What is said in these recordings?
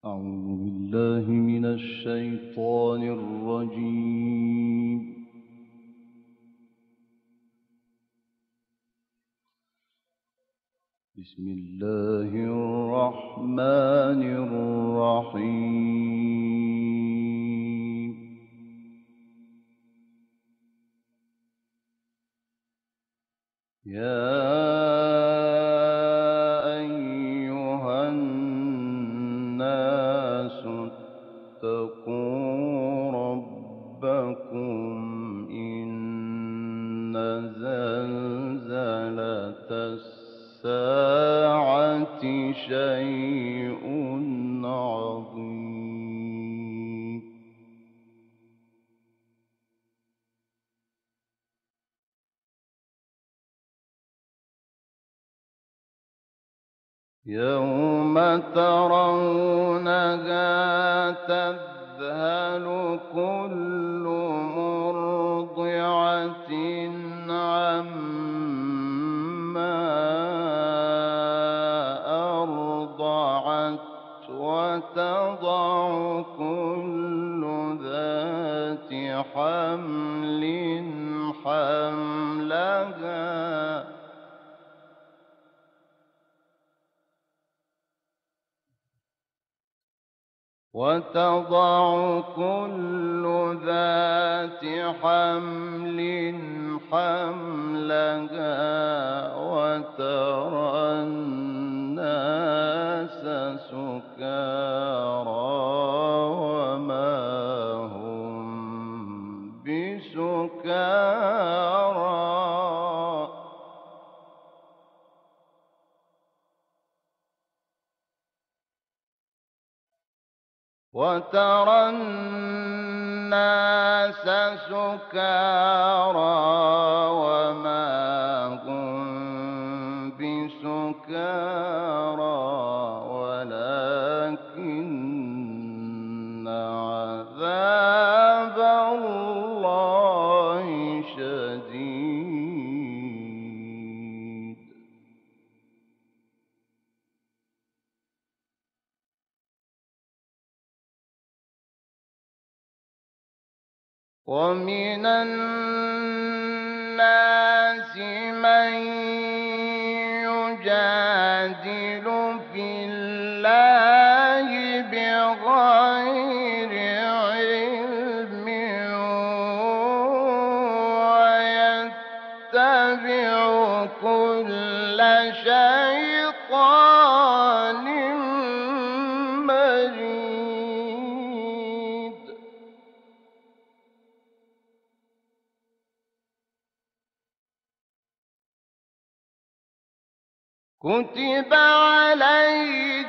أعوذ بالله من الشيطان الرجيم. بسم الله الرحمن الرحيم. يا أيها الناس اتقوا ربكم إن زلزلة الساعة شيء عظيم. يوم ترونها تذهل كل مرضعة عما أرضعت وتضع كل ذات حمل حملها وترى الناس سكارى وما هم بسكارى ولكن عذاب الله شديد. ومن الناس من يجادل في الله بغير علم ويتبع كل شيطان مريد. كتب عليه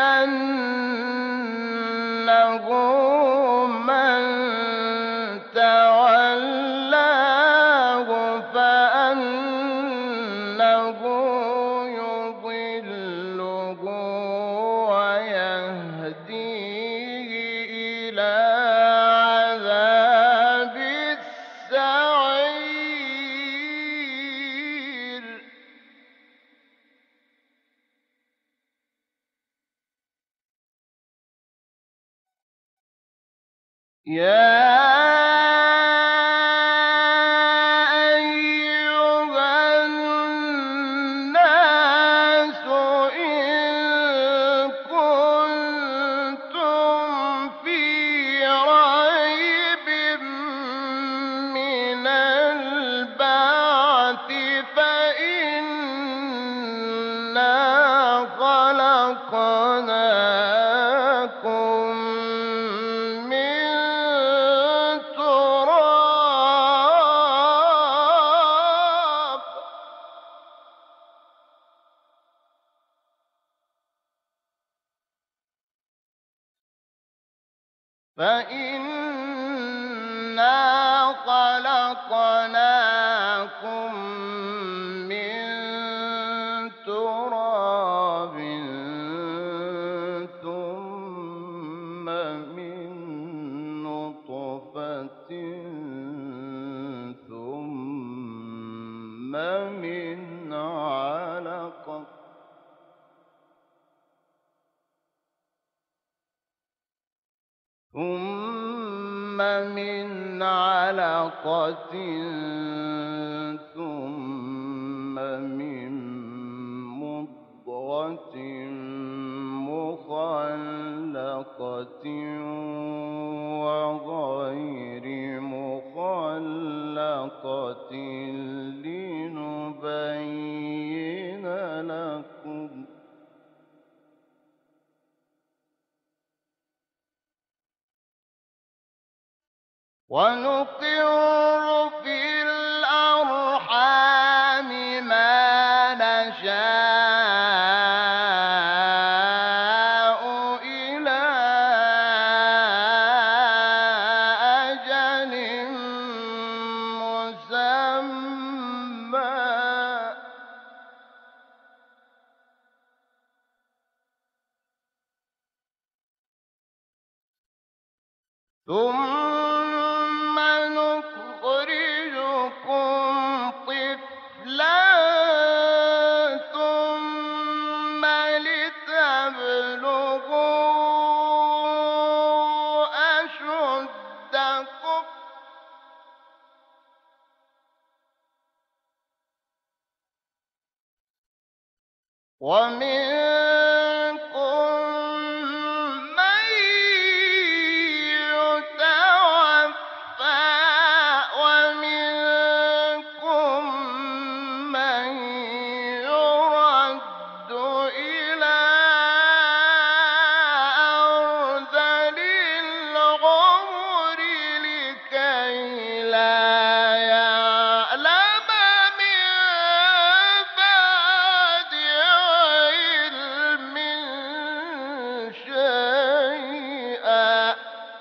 أنه من تولاه فأنه يضله ويهديه إلى عذاب السعير. يا أيها الناس إن كنتم في ريب من البعث فإنا خلقناكم من تراب ثم من نطفة ثم من علقة ثم من علقة ثم من مضغة مخلقة وغير مخلقة لنبين لكم ونقر في الأرحام ما نشاء إلى أجل مسمى ثم نخرجكم طفلا ثم لتبلغوا أشدكم ومنكم من يتوفى ومنكم من يرد إلى أرذل العمر لكي لا يعلم من بعد علم شيئا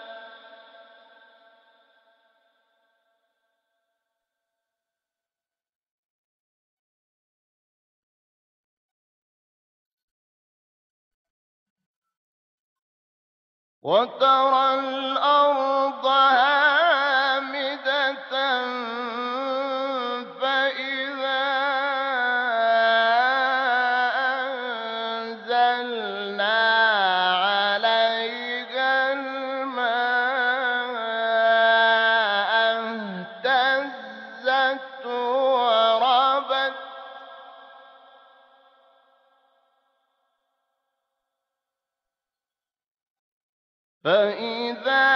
وترى الأرض هامدة فإذا أنزلنا عليها الماء اهتزت وربت فإذا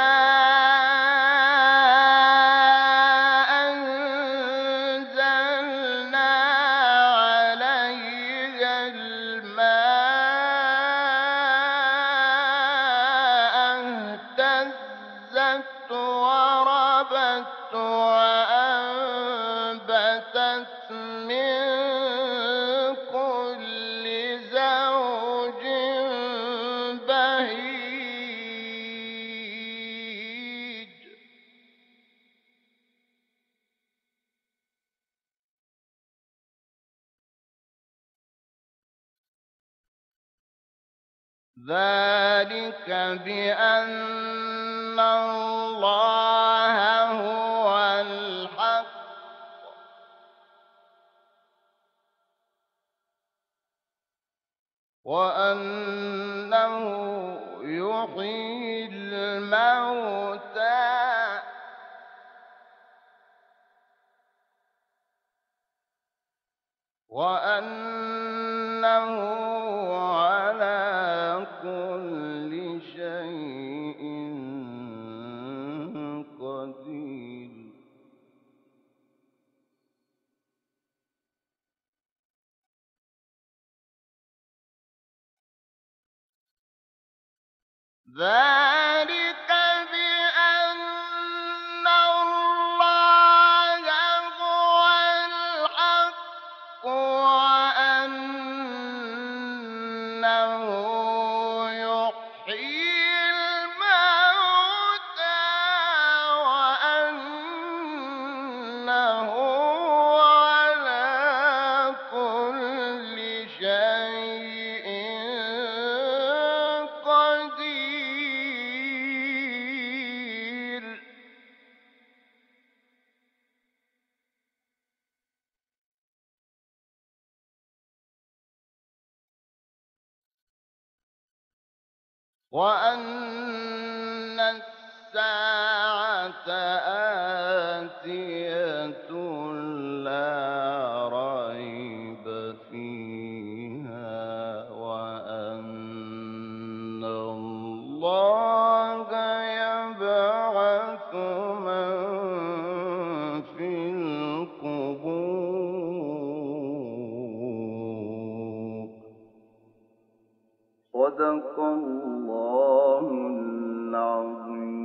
أنزلنا عليها الماء اهتزت وربت وأنبتت من كل زوج بهيج ذلك بأن الله هو الحق وأنه يحيي الموتى وأنه على كل شيء قدير ذلك بأن الله هو الحق وأنه يحيي الموتى وأنه على كل شيء قدير وأن السَّاعَةَ آتِيَةٌ لَّا رَيْبَ فِيهَا وَأَنَّ اللَّهَ يَبْعَثُ مَن فِي الْقُبُورِ. صدق الله العظيم.